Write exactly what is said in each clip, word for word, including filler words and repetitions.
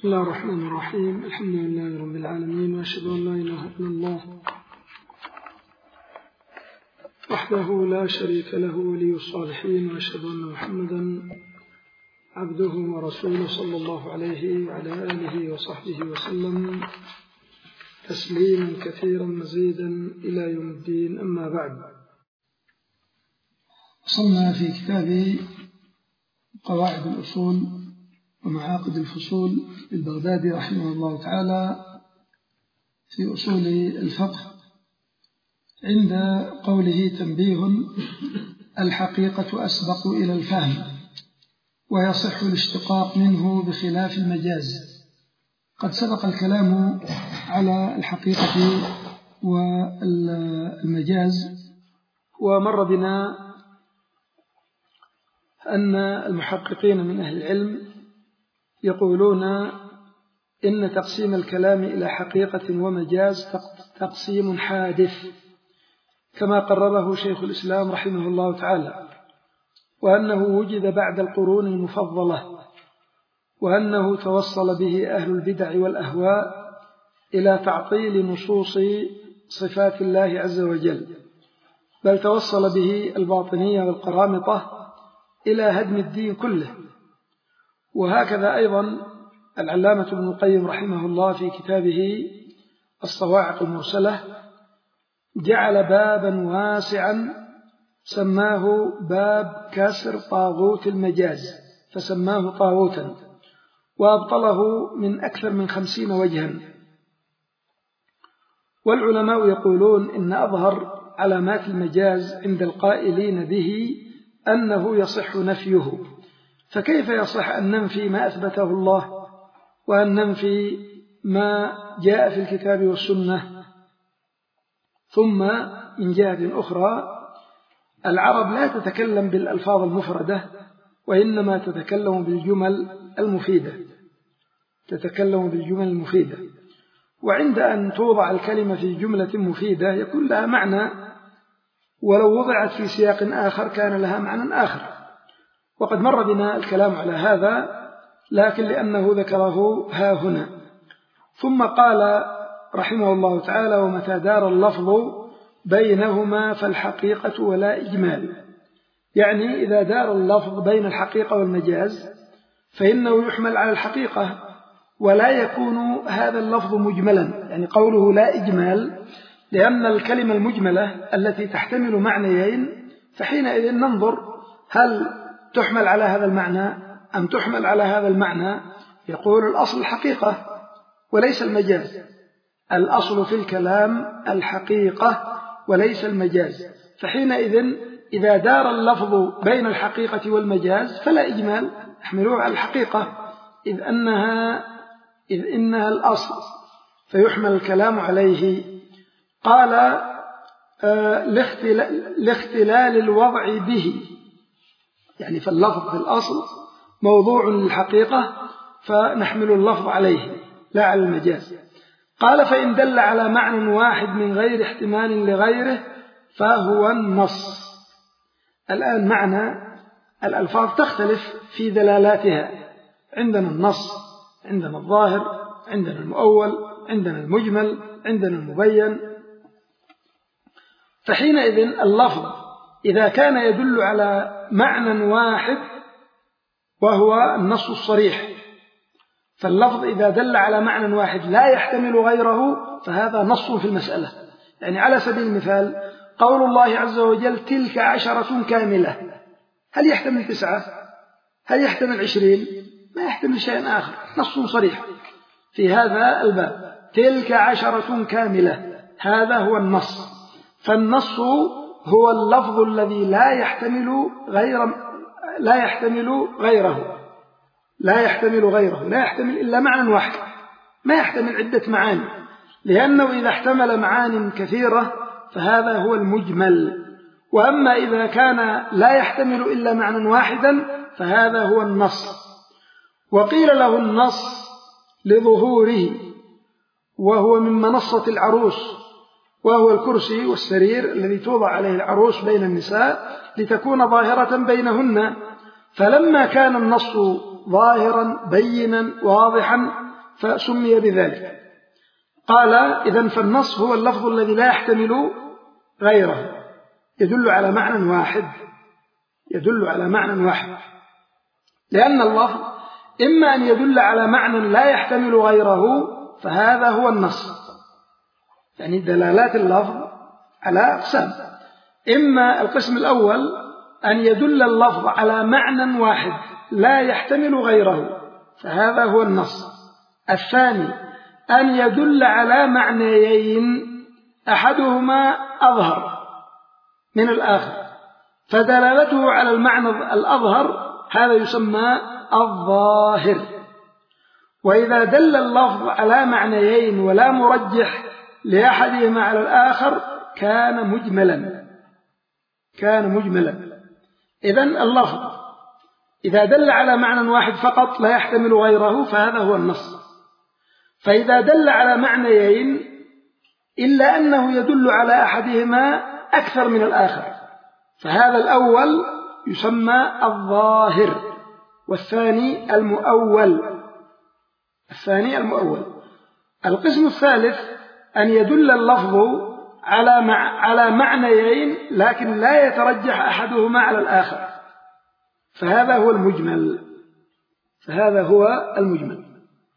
بسم الله الرحمن الرحيم. الحمد لله رب العالمين، وأشهد أن لا إله إلا الله وحده لا شريك له ولي الصالحين، وأشهد أن محمدا عبده ورسوله صلى الله عليه وعلى آله وصحبه وسلم تسليما كثيرا مزيدا إلى يوم الدين. أما بعد، وصلنا في كتاب قواعد الأصول ومعاقد الفصول للبغدادي رحمه الله تعالى في أصول الفقه عند قوله: تنبيه: الحقيقة أسبق إلى الفهم، ويصح الاشتقاق منه بخلاف المجاز. قد سبق الكلام على الحقيقة والمجاز، ومر بنا أن المحققين من أهل العلم يقولون إن تقسيم الكلام إلى حقيقة ومجاز تقسيم حادث كما قرره شيخ الإسلام رحمه الله تعالى، وأنه وجد بعد القرون المفضلة، وأنه توصل به أهل البدع والأهواء إلى تعطيل نصوص صفات الله عز وجل، بل توصل به الباطنية والقرامطة إلى هدم الدين كله. وهكذا أيضا العلامة ابن القيم رحمه الله في كتابه الصواعق المرسلة جعل بابا واسعا سماه باب كسر طاغوت المجاز، فسماه طاغوتا، وأبطله من أكثر من خمسين وجها. والعلماء يقولون إن أظهر علامات المجاز عند القائلين به أنه يصح نفيه، فكيف يصح أن ننفي ما أثبته الله وأن ننفي ما جاء في الكتاب والسنة؟ ثم من جهة أخرى العرب لا تتكلم بالألفاظ المفردة، وإنما تتكلم بالجمل المفيدة تتكلم بالجمل المفيدة وعند أن توضع الكلمة في جملة مفيدة يكون لها معنى، ولو وضعت في سياق آخر كان لها معنى آخر. وقد مر بنا الكلام على هذا، لكن لأنه ذكره ها هنا. ثم قال رحمه الله تعالى: ومتى دار اللفظ بينهما فالحقيقة ولا إجمال. يعني إذا دار اللفظ بين الحقيقة والمجاز فإنه يحمل على الحقيقة، ولا يكون هذا اللفظ مجملا، يعني قوله لا إجمال، لأن الكلمة المجملة التي تحتمل معنيين فحينئذ ننظر هل تحمل على هذا المعنى أم تحمل على هذا المعنى. يقول الأصل الحقيقة وليس المجاز، الأصل في الكلام الحقيقة وليس المجاز. فحينئذ إذا دار اللفظ بين الحقيقة والمجاز فلا إجمال، يحملوه على الحقيقة إذ أنها, إذ إنها الأصل، فيحمل الكلام عليه. قال: آه لاختلال الوضع به، يعني فاللفظ في الأصل موضوع للحقيقة فنحمل اللفظ عليه لا على المجاز. قال: فإن دل على معنى واحد من غير احتمال لغيره فهو النص. الآن معنى الألفاظ تختلف في دلالاتها، عندنا النص، عندنا الظاهر، عندنا المؤول، عندنا المجمل، عندنا المبين. فحينئذ اللفظ إذا كان يدل على معنى واحد وهو النص الصريح، فاللفظ إذا دل على معنى واحد لا يحتمل غيره فهذا نص في المسألة. يعني على سبيل المثال قول الله عز وجل: تلك عشرة كاملة، هل يحتمل تسعة؟ هل يحتمل عشرين؟ ما يحتمل شيء آخر، نص صريح في هذا الباب. تلك عشرة كاملة، هذا هو النص. فالنص هو اللفظ الذي لا يحتمل غير لا يحتمل غيره لا يحتمل غيره لا يحتمل إلا معنى واحد، ما يحتمل عدة معاني، لأنه إذا احتمل معاني كثيرة فهذا هو المجمل. وأما إذا كان لا يحتمل إلا معنى واحدا فهذا هو النص. وقيل له النص لظهوره، وهو من منصة العروس، وهو الكرسي والسرير الذي توضع عليه العروس بين النساء لتكون ظاهرة بينهن. فلما كان النص ظاهرا بينا واضحا فسمي بذلك. قال إذن فالنص هو اللفظ الذي لا يحتمل غيره، يدل على معنى واحد، يدل على معنى واحد، لأن اللفظ إما أن يدل على معنى لا يحتمل غيره فهذا هو النص. يعني دلالات اللفظ على أقسام، إما القسم الأول أن يدل اللفظ على معنى واحد لا يحتمل غيره فهذا هو النص. الثاني أن يدل على معنيين أحدهما أظهر من الآخر فدلالته على المعنى الأظهر هذا يسمى الظاهر. وإذا دل اللفظ على معنيين ولا مرجح لأحدهما على الآخر كان مجملا، كان مجملا. إذن اللفظ إذا دل على معنى واحد فقط لا يحتمل غيره فهذا هو النص. فإذا دل على معنيين إلا أنه يدل على أحدهما أكثر من الآخر فهذا الأول يسمى الظاهر، والثاني المؤول، الثاني المؤول. القسم الثالث أن يدل اللفظ على مع على معنيين لكن لا يترجح أحدهما على الآخر فهذا هو المجمل، فهذا هو المجمل.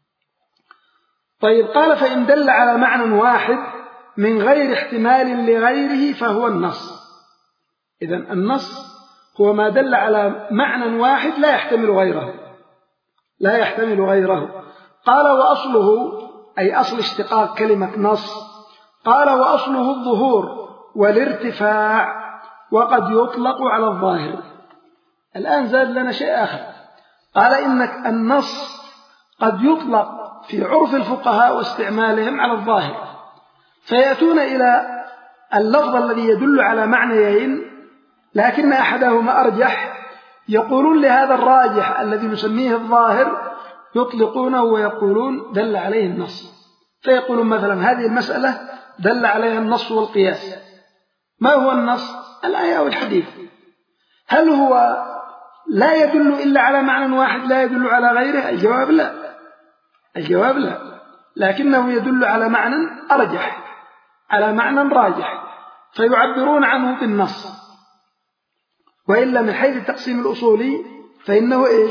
طيب قال فإن دل على معنى واحد من غير احتمال لغيره فهو النص. إذن النص هو ما دل على معنى واحد لا يحتمل غيره، لا يحتمل غيره. قال وأصله أي أصل اشتقاق كلمة نص، قال وأصله الظهور والارتفاع وقد يطلق على الظاهر. الآن زاد لنا شيء آخر، قال إنك النص قد يطلق في عرف الفقهاء واستعمالهم على الظاهر، فيأتون إلى اللفظ الذي يدل على معنيين لكن أحدهما أرجح، يقولون لهذا الراجح الذي نسميه الظاهر يطلقونه ويقولون دل عليه النص. فيقولون مثلا هذه المسألة دل عليها النص والقياس. ما هو النص؟ الآية والحديث. هل هو لا يدل إلا على معنى واحد لا يدل على غيره؟ الجواب لا، الجواب لا، لكنه يدل على معنى أرجح، على معنى راجح، فيعبرون عنه بالنص. وإلا من حيث التقسيم الأصولي فإنه إيش؟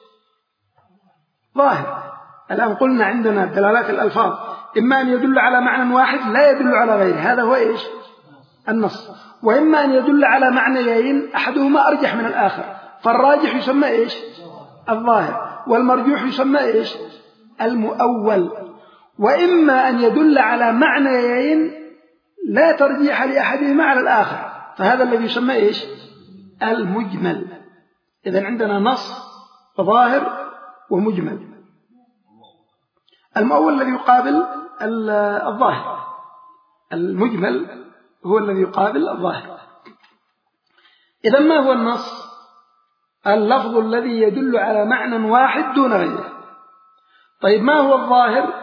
ظاهر. الآن قلنا عندنا دلالات الألفاظ إما أن يدل على معنى واحد لا يدل على غيره هذا هو إيش؟ النص، وإما أن يدل على معنيين أحدهما أرجح من الآخر فالراجح يسمى إيش؟ الظاهر، والمرجوح يسمى إيش؟ المؤول. وإما أن يدل على معنيين لا ترجيح لأحدهما على الآخر فهذا الذي يسمى إيش؟ المجمل. إذن عندنا نص وظاهر ومجمل. المؤول الذي يقابل الظاهر، المجمل هو الذي يقابل الظاهر. إذن ما هو النص؟ اللفظ الذي يدل على معنى واحد دون غيره. طيب ما هو الظاهر؟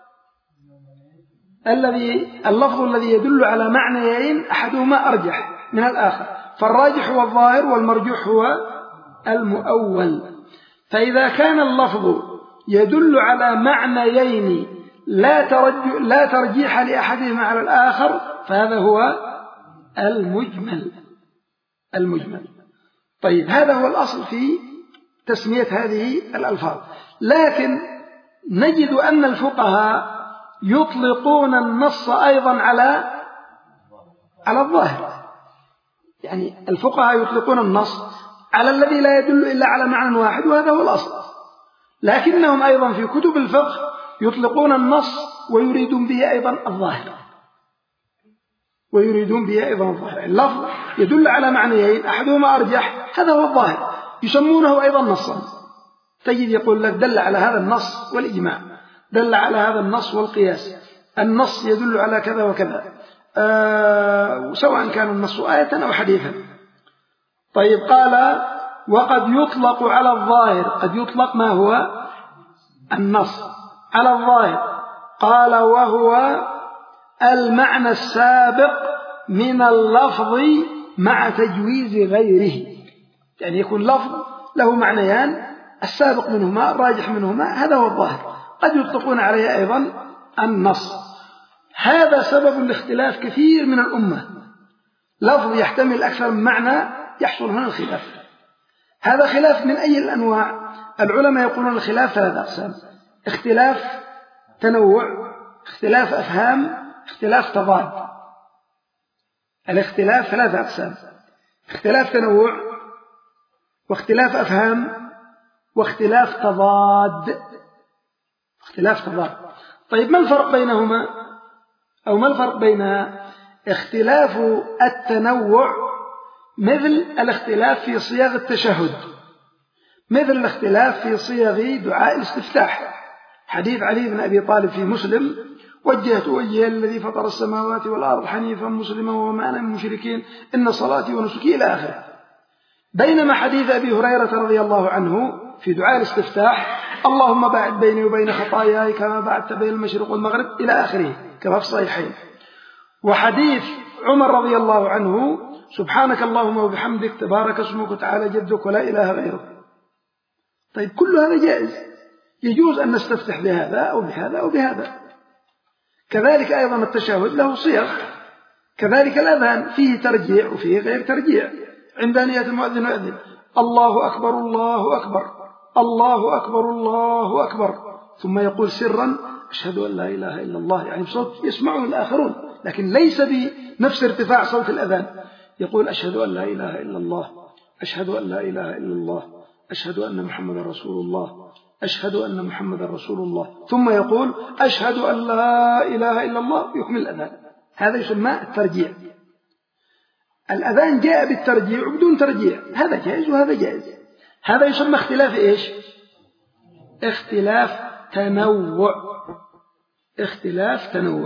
الذي اللفظ الذي يدل على معنيين أحدهما أرجح من الآخر فالراجح هو الظاهر والمرجوح هو المؤول. فإذا كان اللفظ يدل على معنيين لا ترجح لا ترجيح لأحدهما على الآخر فهذا هو المجمل، المجمل. طيب هذا هو الأصل في تسمية هذه الألفاظ. لكن نجد أن الفقهاء يطلقون النص أيضا على على الظاهر. يعني الفقهاء يطلقون النص على الذي لا يدل إلا على معنى واحد وهذا هو الأصل، لكنهم أيضا في كتب الفقه يطلقون النص ويريدون به أيضا الظاهر، ويريدون به أيضا الظاهر. اللفظ يدل على معنيين أحدهما أرجح هذا هو الظاهر يسمونه أيضا نصا. تجد يقول لك دل على هذا النص والإجماع، دل على هذا النص والقياس، النص يدل على كذا وكذا، آه سواء كان النص آية أو حديثا. طيب قال وقد يطلق على الظاهر، قد يطلق ما هو النص على الظاهر. قال وهو المعنى السابق من اللفظ مع تجويز غيره، يعني يكون لفظ له معنيان السابق منهما الراجح منهما هذا هو الظاهر. قد يطلقون عليه أيضا النص. هذا سبب الاختلاف كثير من الأمة، لفظ يحتمل أكثر من معنى يحصل هنا الخلاف. هذا خلاف من أي الأنواع؟ العلماء يقولون الخلاف ثلاث أقسام: اختلاف تنوع، اختلاف أفهام، اختلاف تضاد. الاختلاف ثلاث أقسام: اختلاف تنوع، واختلاف أفهام، واختلاف تضاد. اختلاف تضاد. طيب ما الفرق بينهما؟ أو ما الفرق بينها؟ اختلاف التنوع مثل الاختلاف في صيغ التشهد، مثل الاختلاف في صيغ دعاء الاستفتاح. حديث علي بن أبي طالب في مسلم: وجهت وجهي الذي فطر السماوات والأرض حنيفا مسلما وما أنا من المشركين إن صلاتي ونسكي إلى آخره. بينما حديث أبي هريرة رضي الله عنه في دعاء الاستفتاح: اللهم باعد بيني وبين خطاياي كما بعدت بين المشرق والمغرب إلى آخره، كما في الصحيحين. وحديث عمر رضي الله عنه: سبحانك اللهم وبحمدك تبارك اسمك وتعالى جدك ولا إله غيرك. طيب كل هذا جائز، يجوز أن نستفتح بهذا أو بهذا أو بهذا. كذلك أيضا التشهد له صيغ، كذلك الأذان فيه ترجيع وفيه غير ترجيع. عند نية المؤذن يؤذن: الله أكبر الله أكبر الله أكبر الله أكبر، ثم يقول سرا: أشهد أن لا إله إلا الله، يعني بصوت يسمعه الآخرون، لكن ليس بنفس ارتفاع صوت الأذان. يقول: أشهد أن لا إله إلا الله، أشهد أن لا إله إلا الله، أشهد أن محمد رسول الله، أشهد أن محمد رسول الله، ثم يقول: أشهد أن لا إله إلا الله، يكمل الأذان. هذا يسمى الترجيع. الأذان جاء بالترجيع وبدون ترجيع، هذا جائز وهذا جائز. هذا يسمى اختلاف إيش؟ اختلاف تنوع. اختلاف تنوع.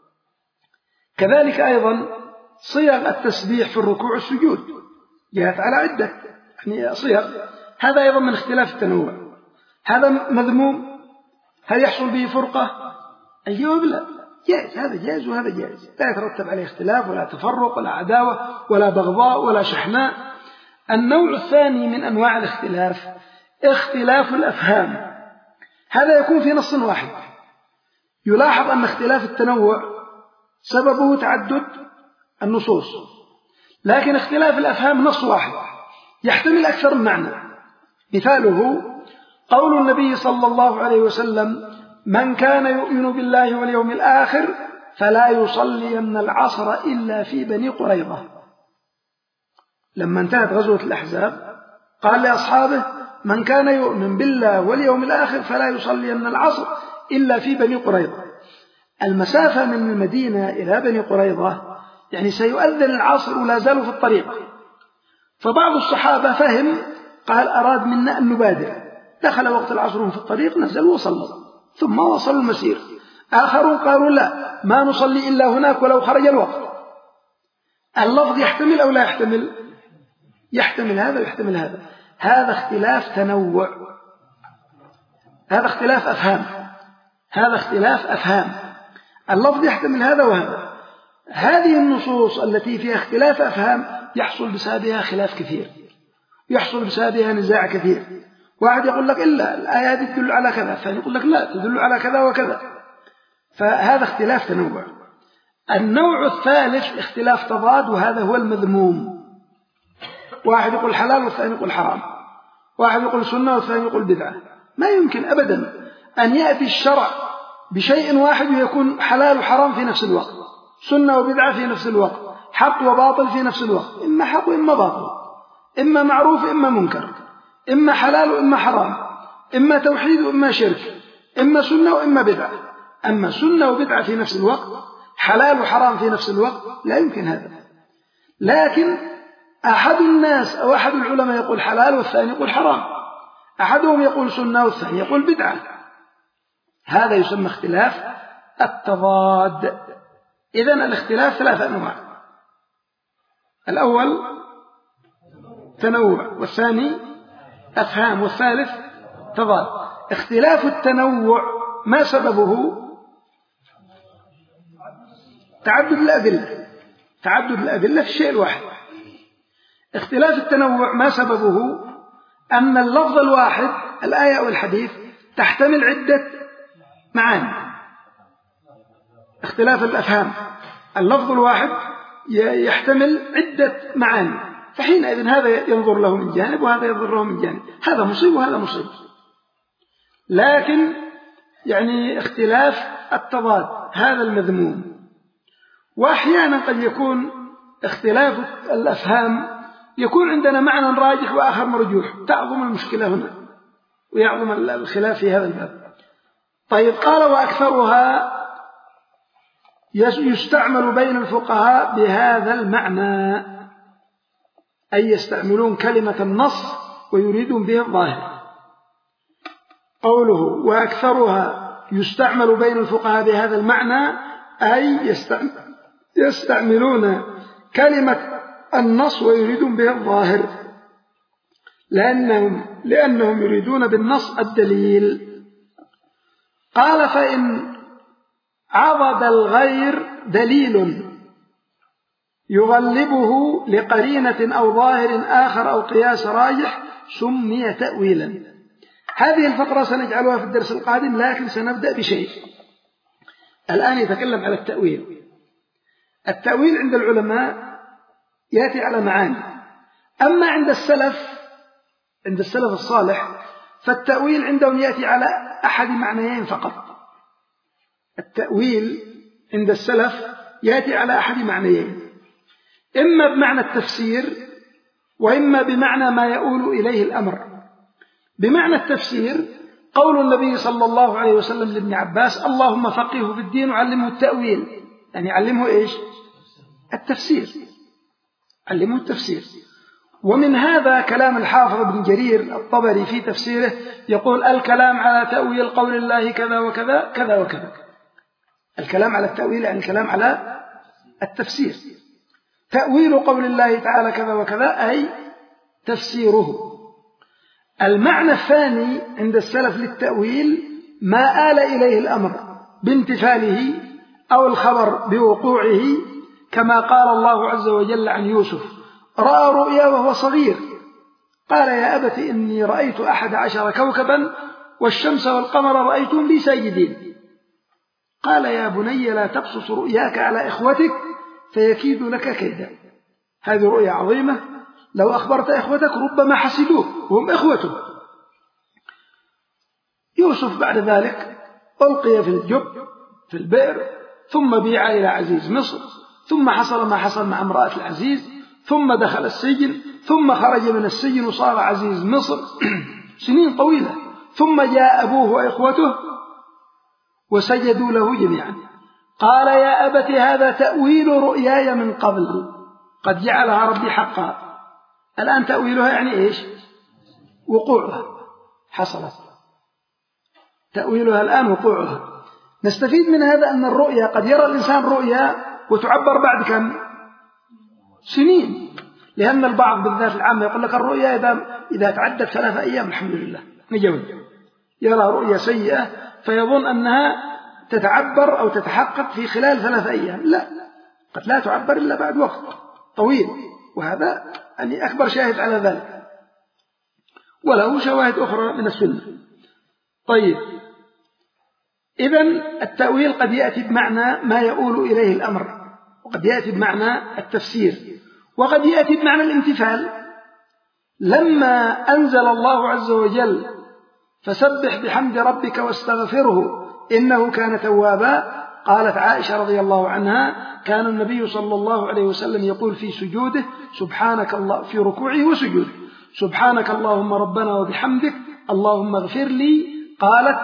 كذلك أيضا صيغ التسبيح في الركوع والسجود جاءت على عدة يعني صيغ، هذا أيضا من اختلاف التنوع. هذا مذموم؟ هل يحصل به فرقة؟ الجواب لا، جائز. هذا جائز وهذا جائز، لا يترتب عليه اختلاف ولا تفرق ولا عداوة ولا بغضاء ولا شحناء. النوع الثاني من أنواع الاختلاف اختلاف الأفهام. هذا يكون في نص واحد. يلاحظ أن اختلاف التنوع سببه تعدد النصوص، لكن اختلاف الأفهام نص واحد يحتمل أكثر من معنى. مثاله قول النبي صلى الله عليه وسلم: من كان يؤمن بالله واليوم الآخر فلا يصلين العصر إلا في بني قريظة. لما انتهت غزوة الأحزاب قال لأصحابه: من كان يؤمن بالله واليوم الآخر فلا يصلين العصر إلا في بني قريظة. المسافة من المدينة إلى بني قريظة يعني سيؤذن العصر ولا زالوا في الطريق. فبعض الصحابة فهم، قال: أراد منا أن نبادر. دخل وقت العصر في الطريق، نزلوا وصلوا ثم وصلوا المسير. آخرون قالوا: لا، ما نصلي إلا هناك ولو خرج الوقت. اللفظ يحتمل أو لا يحتمل؟ يحتمل هذا ويحتمل هذا. هذا اختلاف تنوع، هذا اختلاف أفهام، هذا اختلاف أفهام. اللفظ يحتمل هذا وهذا. هذه النصوص التي فيها اختلاف أفهام يحصل بسببها خلاف كثير، يحصل بسببها نزاع كثير. واحد يقول لك: إلا الآيات تدل على كذا، ثاني يقول لك: لا، تدل على كذا وكذا. فهذا اختلاف تنوع. النوع الثالث اختلاف تضاد، وهذا هو المذموم. واحد يقول حلال والثاني يقول حرام، واحد يقول سنة والثاني يقول بدعة. ما يمكن أبدا أن يأتي الشرع بشيء واحد ويكون حلال وحرام في نفس الوقت، سنة وبدعة في نفس الوقت، حق وباطل في نفس الوقت. إما حق وإما باطل، إما معروف وإما منكر، إما حلال وإما حرام، إما توحيد وإما شرك، إما سنة وإما بدعة. أما سنة وبدعة في نفس الوقت، حلال وحرام في نفس الوقت، لا يمكن هذا. لكن أحد الناس أو أحد العلماء يقول حلال والثاني يقول حرام، أحدهم يقول سنة والثاني يقول بدعة. هذا يسمى اختلاف التضاد. إذن الاختلاف ثلاثة أنواع: الأول تنوع، والثاني أفهام، والثالث تضاد. اختلاف التنوع ما سببه؟ تعدد الأدلة، تعدد الأدلة في الشيء الواحد. اختلاف التنوع ما سببه؟ أن اللفظ الواحد، الآية أو الحديث، تحتمل عدة معاني، اختلاف الأفهام، اللفظ الواحد يحتمل عدة معاني، فحينئذ هذا ينظر له من جانب وهذا ينظر له من جانب، هذا مصيب وهذا مصيب. لكن يعني اختلاف التضاد هذا المذموم. وأحيانا قد يكون اختلاف الأفهام يكون عندنا معنى راجح وآخر مرجوح، تعظم المشكلة هنا ويعظم الخلاف في هذا الباب. طيب قال وأكثرها يستعمل بين الفقهاء بهذا المعنى، أي يستعملون كلمة النص ويريدون به الظاهر. قوله وأكثرها يستعمل بين الفقهاء بهذا المعنى أي يستعملون كلمة النص ويريدون به الظاهر، لأنهم, لأنهم يريدون بالنص الدليل. قال فإن عضد الغير دليل يغلبه لقرينة أو ظاهر آخر أو قياس راجح سمي تأويلا. هذه الفقرة سنجعلها في الدرس القادم، لكن سنبدأ بشيء. الآن يتكلم على التأويل. التأويل عند العلماء يأتي على معاني، أما عند السلف عند السلف الصالح فالتأويل عندهم يأتي على أحد معنيين فقط. التأويل عند السلف يأتي على أحد معنيين، إما بمعنى التفسير وإما بمعنى ما يؤول إليه الأمر. بمعنى التفسير قول النبي صلى الله عليه وسلم لابن عباس اللهم فقهه في الدين وعلمه التأويل، يعني علمه إيش؟ التفسير، علمه التفسير. ومن هذا كلام الحافظ ابن جرير الطبري في تفسيره يقول الكلام على تأويل قول الله كذا وكذا كذا وكذا. الكلام على التأويل يعني الكلام على التفسير. تأويل قول الله تعالى كذا وكذا أي تفسيره. المعنى الثاني عند السلف للتأويل ما آل إليه الأمر بامتثاله أو الخبر بوقوعه، كما قال الله عز وجل عن يوسف رأى رؤيا وهو صغير قال يا أبت إني رأيت أحد عشر كوكبا والشمس والقمر رأيتهم لي ساجدين. قال يا بني لا تقصص رؤياك على إخوتك فيكيد لك كيدا. هذه رؤيا عظيمة، لو أخبرت إخوتك ربما حسدوه وهم إخوته. يوسف بعد ذلك ألقي في الجب في البئر، ثم بيع إلى عزيز مصر، ثم حصل ما حصل مع امرأة العزيز، ثم دخل السجن، ثم خرج من السجن وصار عزيز مصر سنين طويلة، ثم جاء أبوه وإخوته وسجدوا له جميعا. قال يا أبت هذا تأويل رؤياي من قبل قد جعلها ربي حقا. الآن تأويلها يعني إيش؟ وقوعها حصلت، تأويلها الآن وقوعها. نستفيد من هذا أن الرؤيا قد يرى الإنسان رؤيا وتعبر بعد كم سنين، لأن البعض بالذات العامة يقول لك الرؤيا إذا, إذا تعدت ثلاثة أيام الحمد لله نجوي. يرى رؤيا سيئة فيظن أنها تتعبر أو تتحقق في خلال ثلاثة أيام، لا، قد لا تعبر إلا بعد وقت طويل، وهذا يعني أكبر شاهد على ذلك، وله شواهد أخرى من السنة. طيب، إذن التأويل قد يأتي بمعنى ما يؤول إليه الأمر، وقد يأتي بمعنى التفسير، وقد يأتي بمعنى الامتثال. لما أنزل الله عز وجل فسبح بحمد ربك واستغفره إنه كان توابا، قالت عائشة رضي الله عنها كان النبي صلى الله عليه وسلم يقول في سجوده سبحانك الله، في ركوعه وسجوده سبحانك اللهم ربنا وبحمدك اللهم اغفر لي. قالت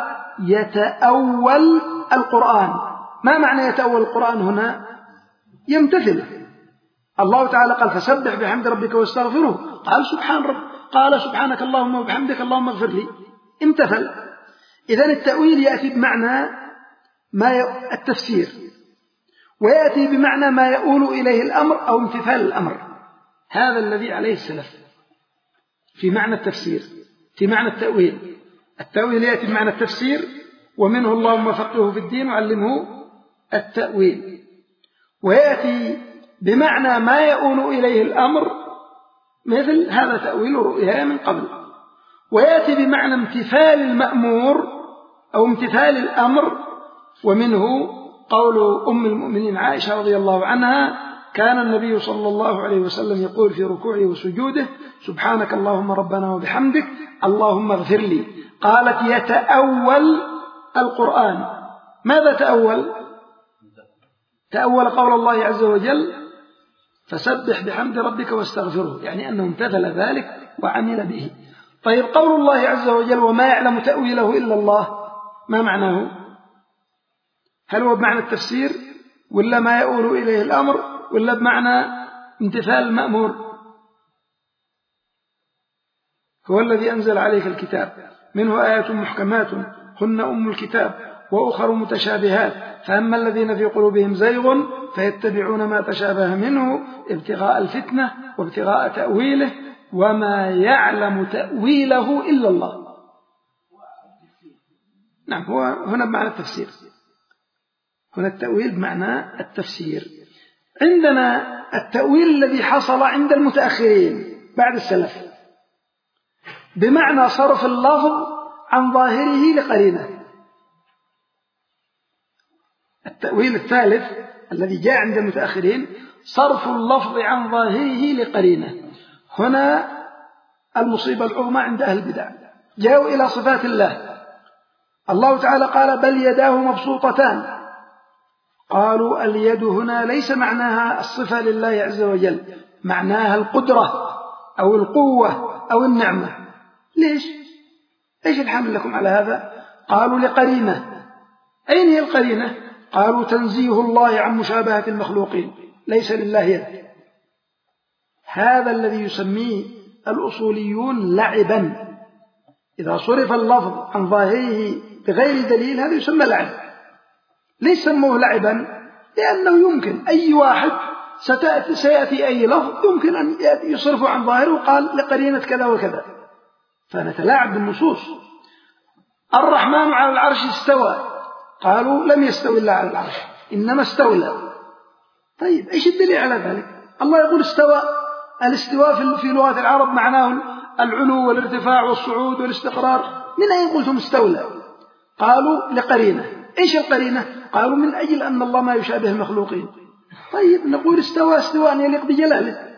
يتأول القرآن. ما معنى يتأول القرآن هنا؟ يمتثل. الله تعالى قال فسبح بحمد ربك واستغفره، قال سبحان رب، قال سبحانك اللهم وبحمدك اللهم اغفر لي، امتثل. إذن التأويل يأتي بمعنى ما ي... التفسير، ويأتي بمعنى ما يؤول إليه الأمر أو امتثال الأمر. هذا الذي عليه السلف في معنى التفسير. في معنى التأويل، التأويل يأتي بمعنى التفسير، ومنه اللهم فقهه في الدين وعلمه التأويل. ويأتي بمعنى ما يؤول إليه الأمر، مثل هذا تأويل رؤيا من قبل. ويأتي بمعنى امتثال المأمور، أو امتثال الأمر. ومنه قول أم المؤمنين عائشة رضي الله عنها: كان النبي صلى الله عليه وسلم يقول في ركوعه وسجوده: سبحانك اللهم ربنا وبحمدك اللهم اغفر لي. قالت: يتأول القرآن. ماذا تأول؟ تأول قول الله عز وجل: فسبح بحمد ربك واستغفره، يعني أنه امتثل ذلك وعمل به. طيب قول الله عز وجل: وما يعلم تأويله إلا الله، ما معناه؟ هل هو بمعنى التفسير، ولا ما يؤول إليه الأمر، ولا بمعنى امتثال المأمور؟ هو الذي أنزل عليك الكتاب منه آيات محكمات هن أم الكتاب وأخر متشابهات فأما الذين في قلوبهم زيغ فيتبعون ما تشابه منه ابتغاء الفتنة وابتغاء تأويله وما يعلم تأويله إلا الله. نعم، هو هنا بمعنى التفسير، هنا التأويل بمعنى التفسير. عندنا التأويل الذي حصل عند المتأخرين بعد السلف بمعنى صرف اللفظ عن ظاهره لقرينه. التأويل الثالث الذي جاء عند المتأخرين صرف اللفظ عن ظاهره لقرينه. هنا المصيبة العظمى عند أهل البدع، جاءوا إلى صفات الله. الله تعالى قال: بل يداه مبسوطتان. قالوا اليد هنا ليس معناها الصفة لله عز وجل، معناها القدرة أو القوة أو النعمة. ليش؟ إيش الحمل لكم على هذا؟ قالوا لقرينة. أين هي القرينة؟ قالوا تنزيه الله عن مشابهة المخلوقين، ليس لله يد. هذا الذي يسميه الأصوليون لعبا. إذا صرف اللفظ عن ظاهره بغير دليل هذا يسمى لعب. ليس سموه لعبا؟ لأنه يمكن أي واحد ستأتي سيأتي أي لفظ يمكن أن يصرفه عن ظاهره وقال لقرينة كذا وكذا، فنتلاعب بالنصوص. الرحمن على العرش استوى، قالوا لم يستوي الله على العرش إنما استولى. طيب إيش الدليل على ذلك؟ الله يقول استوى. الاستواء في لغة العرب معناه العلو والارتفاع والصعود والاستقرار. من أين قلتم استولى؟ قالوا لقرينة. إيش القرينة؟ قالوا من أجل أن الله ما يشابه المخلوقين. طيب نقول استوى استواء يليق بجلاله،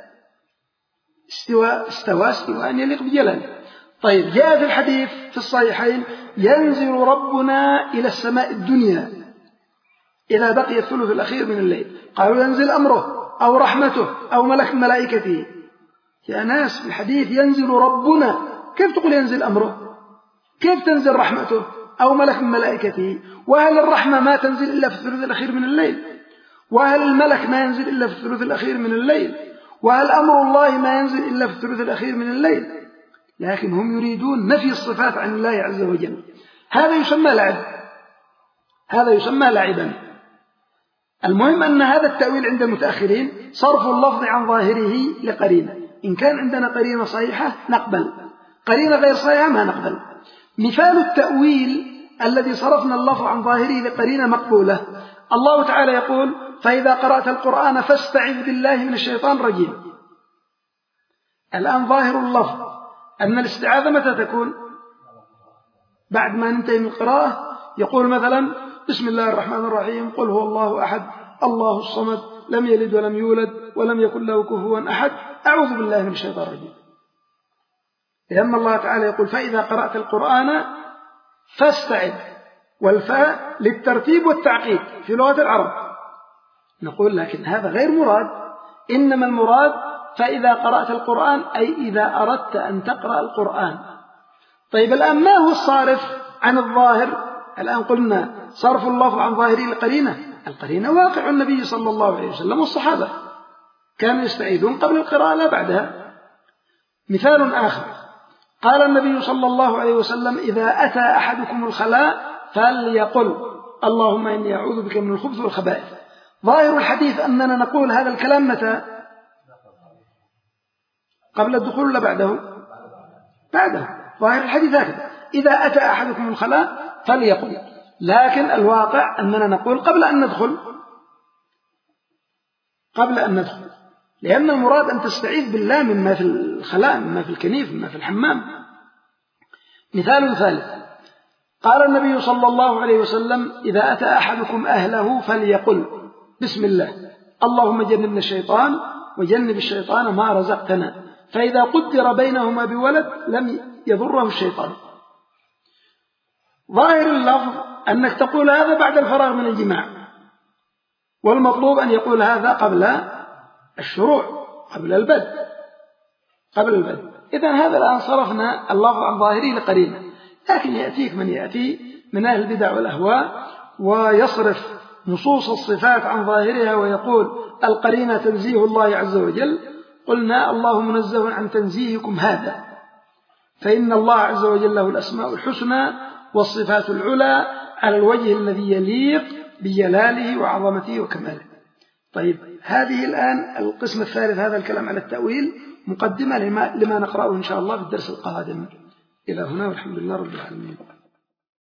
استواء استوى استواء يليق بجلاله. طيب جاء في الحديث في الصحيحين: ينزل ربنا إلى السماء الدنيا إذا بقي الثلث الأخير من الليل. قالوا ينزل أمره أو رحمته أو ملك ملائكته. يا ناس في الحديث ينزل ربنا، كيف تقول ينزل أمره؟ كيف تنزل رحمته أو ملك من ملائكته؟ وهل الرحمة ما تنزل إلا في الثلث الأخير من الليل؟ وهل الملك ما ينزل إلا في الثلث الأخير من الليل؟ وهل أمر الله ما ينزل إلا في الثلث الأخير من الليل؟ لكن هم يريدون نفي الصفات عن الله عز وجل. هذا يسمى لعب، هذا يسمى لعبا. المهم أن هذا التأويل عند المتأخرين صرف اللفظ عن ظاهره لقرينة. إن كان عندنا قرينة صحيحة نقبل، قرينة غير صحيحة ما نقبل. مثال التأويل الذي صرفنا اللفظ عن ظاهره لقرينة مقبولة: الله تعالى يقول: فإذا قرأت القرآن فاستعذ بالله من الشيطان الرجيم. الآن ظاهر اللفظ أن الاستعاذة متى تكون؟ بعد ما ننتهي من القراءة يقول مثلا: بسم الله الرحمن الرحيم، قل هو الله أحد الله الصمد لم يلد ولم يولد ولم يكن له كفوا أحد أعوذ بالله من الشيطان الرجيم. لأن الله تعالى يقول: فإذا قرأت القرآن فاستعذ، والفاء للترتيب والتعقيد في لغة العرب. نقول لكن هذا غير مراد، إنما المراد فإذا قرأت القرآن أي إذا أردت أن تقرأ القرآن. طيب الآن ما هو الصارف عن الظاهر؟ الآن قلنا صرف اللفظ عن ظاهره القرينة. القرينة واقع النبي صلى الله عليه وسلم والصحابة كانوا يستعيذون قبل القراءة لا بعدها. مثال آخر: قال النبي صلى الله عليه وسلم: إذا أتى أحدكم الخلاء فليقل اللهم إني أعوذ بك من الخبث والخبائث. ظاهر الحديث أننا نقول هذا الكلام متى؟ قبل الدخول ولا بعده؟ بعده. ظاهر الحديث هكذا: إذا أتى أحدكم الخلاء فليقل. لكن الواقع أننا نقول قبل أن ندخل، قبل أن ندخل، لأن المراد أن تستعيذ بالله مما في الخلاء، مما في الكنيف، مما في الحمام. مثال ثالث: قال النبي صلى الله عليه وسلم: إذا أتى أحدكم أهله فليقل بسم الله اللهم جنبنا الشيطان وجنب الشيطان ما رزقتنا، فإذا قدر بينهما بولد لم يضره الشيطان. ظاهر اللفظ أنك تقول هذا بعد الفراغ من الجماع، والمطلوب أن يقول هذا قبل الشروع، قبل البدء قبل البدء إذن هذا الآن صرفنا اللفظ عن ظاهره لقرينه، لكن يأتيك من يأتي من أهل البدع والأهواء ويصرف نصوص الصفات عن ظاهرها ويقول القرينة تنزيه الله عز وجل. قلنا الله منزه عن تنزيهكم هذا، فإن الله عز وجل له الأسماء الحسنى والصفات العلى على الوجه الذي يليق بجلاله وعظمته وكماله. طيب، هذه الآن القسم الثالث، هذا الكلام على التأويل، مقدمة لما, لما نقرأه إن شاء الله في الدرس القادم. إلى هنا والحمد لله رب العالمين.